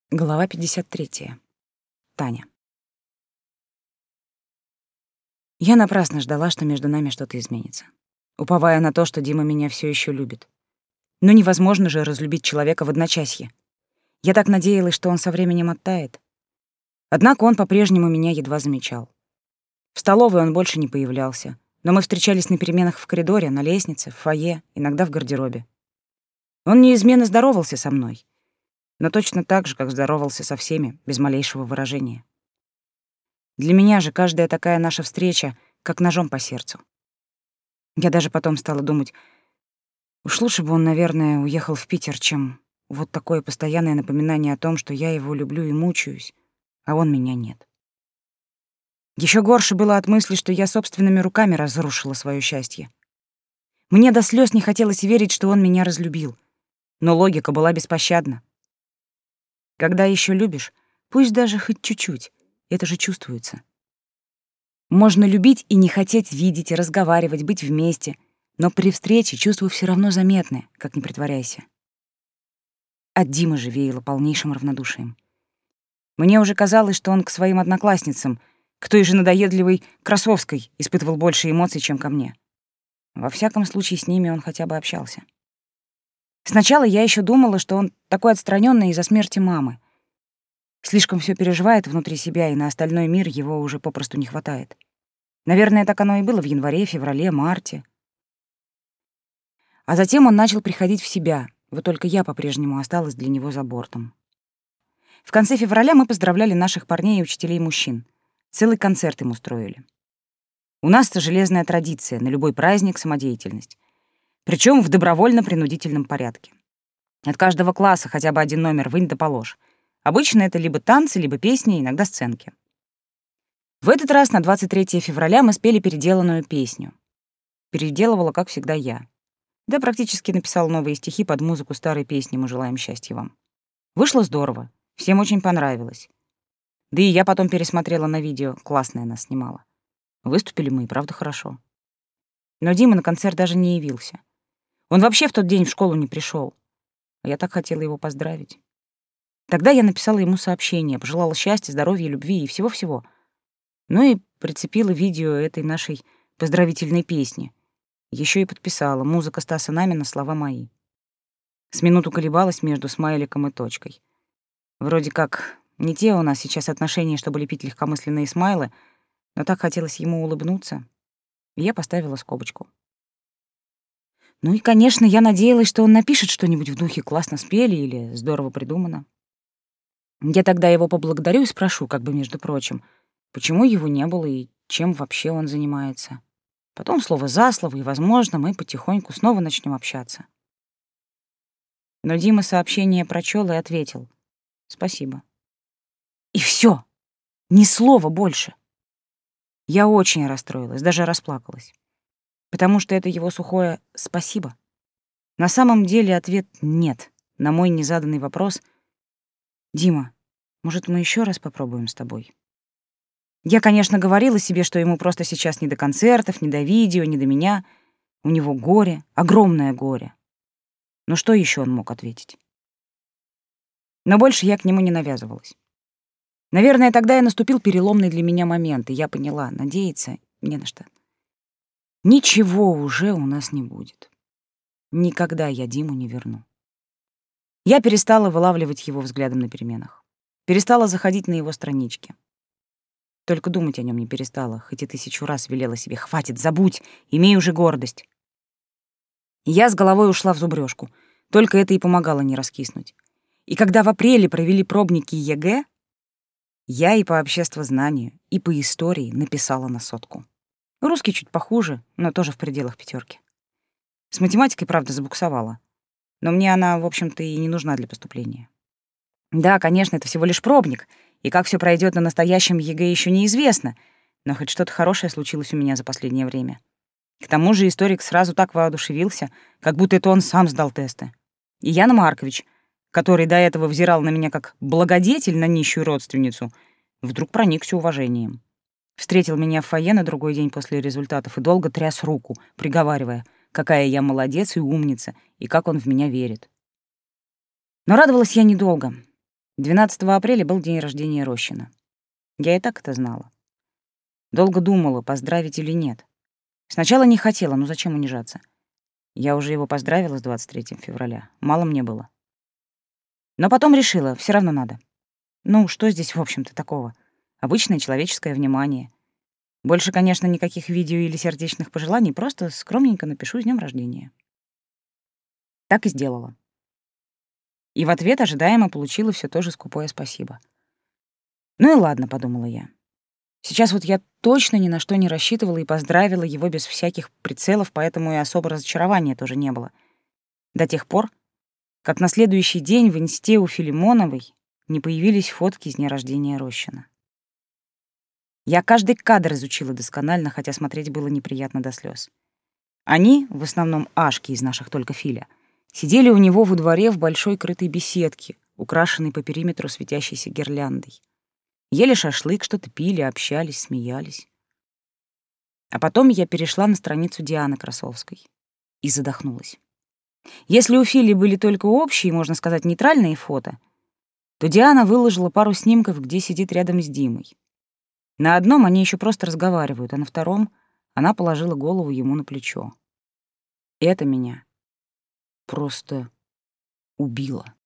Глава 53. Таня. Я напрасно ждала, что между нами что-то изменится, уповая на то, что Дима меня все еще любит. Но невозможно же разлюбить человека в одночасье. Я так надеялась, что он со временем оттает. Однако он по-прежнему меня едва замечал. В столовой он больше не появлялся, но мы встречались на переменах в коридоре, на лестнице, в фойе, иногда в гардеробе. Он неизменно здоровался со мной, но точно так же, как здоровался со всеми, без малейшего выражения. Для меня же каждая такая наша встреча как ножом по сердцу. Я даже потом стала думать, уж лучше бы он, наверное, уехал в Питер, чем вот такое постоянное напоминание о том, что я его люблю и мучаюсь, а он меня нет. Еще горше было от мысли, что я собственными руками разрушила свое счастье. Мне до слез не хотелось верить, что он меня разлюбил, но логика была беспощадна. Когда еще любишь, пусть даже хоть чуть-чуть, это же чувствуется. Можно любить и не хотеть видеть и разговаривать, быть вместе, но при встрече чувства все равно заметны, как ни притворяйся. От Димы же веяло полнейшим равнодушием. Мне уже казалось, что он к своим одноклассницам, к той же надоедливой Красовской, испытывал больше эмоций, чем ко мне. Во всяком случае, с ними он хотя бы общался. Сначала я еще думала, что он такой отстраненный из-за смерти мамы. Слишком все переживает внутри себя, и на остальной мир его уже попросту не хватает. Наверное, так оно и было в январе, феврале, марте. А затем он начал приходить в себя, вот только я по-прежнему осталась для него за бортом. В конце февраля мы поздравляли наших парней и учителей мужчин. Целый концерт им устроили. У нас-то железная традиция, на любой праздник самодеятельность. Причем в добровольно-принудительном порядке. От каждого класса хотя бы один номер вынь да положь. Обычно это либо танцы, либо песни, иногда сценки. В этот раз на 23 февраля мы спели переделанную песню. Переделывала, как всегда, я. Да практически написала новые стихи под музыку старой песни «Мы желаем счастья вам». Вышло здорово, всем очень понравилось. Да и я потом пересмотрела на видео, классное нас снимала. Выступили мы и правда хорошо. Но Дима на концерт даже не явился. Он вообще в тот день в школу не пришел. А я так хотела его поздравить. Тогда я написала ему сообщение, пожелала счастья, здоровья, любви и всего-всего. Ну и прицепила видео этой нашей поздравительной песни. Еще и подписала: музыка Стаса Намина, слова мои. С минуту колебалась между смайликом и точкой. Вроде как не те у нас сейчас отношения, чтобы лепить легкомысленные смайлы, но так хотелось ему улыбнуться, и я поставила скобочку. Ну и, конечно, я надеялась, что он напишет что-нибудь в духе «классно спели» или «здорово придумано». Я тогда его поблагодарю и спрошу, как бы между прочим, почему его не было и чем вообще он занимается. Потом слово за слово, и, возможно, мы потихоньку снова начнем общаться. Но Дима сообщение прочел и ответил: «Спасибо». И все, ни слова больше. Я очень расстроилась, даже расплакалась. Потому что это его сухое «спасибо». На самом деле ответ «нет» на мой незаданный вопрос: «Дима, может, мы еще раз попробуем с тобой?» Я, конечно, говорила себе, что ему просто сейчас не до концертов, не до видео, не до меня. У него горе, огромное горе. Но что еще он мог ответить? Но больше я к нему не навязывалась. Наверное, тогда и наступил переломный для меня момент, и я поняла, надеяться не на что. Ничего уже у нас не будет. Никогда я Диму не верну. Я перестала вылавливать его взглядом на переменах. Перестала заходить на его странички. Только думать о нем не перестала, хоть и 1000 раз велела себе: «Хватит, забудь, имей уже гордость». Я с головой ушла в зубрёжку. Только это и помогало не раскиснуть. И когда в апреле провели пробники ЕГЭ, я и по обществознанию, и по истории написала на 100. Русский чуть похуже, но тоже в пределах 5. С математикой, правда, забуксовала. Но мне она, в общем-то, и не нужна для поступления. Да, конечно, это всего лишь пробник, и как все пройдет на настоящем ЕГЭ еще неизвестно, но хоть что-то хорошее случилось у меня за последнее время. К тому же историк сразу так воодушевился, как будто это он сам сдал тесты. И Ян Маркович, который до этого взирал на меня как благодетель на нищую родственницу, вдруг проникся уважением. Встретил меня в фойе на другой день после результатов и долго тряс руку, приговаривая, какая я молодец и умница, и как он в меня верит. Но радовалась я недолго. 12 апреля был день рождения Рощина. Я и так это знала. Долго думала, поздравить или нет. Сначала не хотела, но зачем унижаться? Я уже его поздравила с 23 февраля. Мало мне было. Но потом решила, все равно надо. Ну, что здесь, в общем-то, такого? Обычное человеческое внимание. Больше, конечно, никаких видео или сердечных пожеланий, просто скромненько напишу «С днем рождения». Так и сделала. И в ответ ожидаемо получила все то же скупое спасибо. Ну и ладно, подумала я. Сейчас вот я точно ни на что не рассчитывала и поздравила его без всяких прицелов, поэтому и особо разочарования тоже не было. До тех пор, как на следующий день в инсте у Филимоновой не появились фотки с дня рождения Рощина. Я каждый кадр изучила досконально, хотя смотреть было неприятно до слез. Они, в основном Ашки из наших только Филя, сидели у него во дворе в большой крытой беседке, украшенной по периметру светящейся гирляндой. Ели шашлык, что-то пили, общались, смеялись. А потом я перешла на страницу Дианы Красовской и задохнулась. Если у Фили были только общие, можно сказать, нейтральные фото, то Диана выложила пару снимков, где сидит рядом с Димой. На одном они еще просто разговаривают, а на втором она положила голову ему на плечо. Это меня просто убило.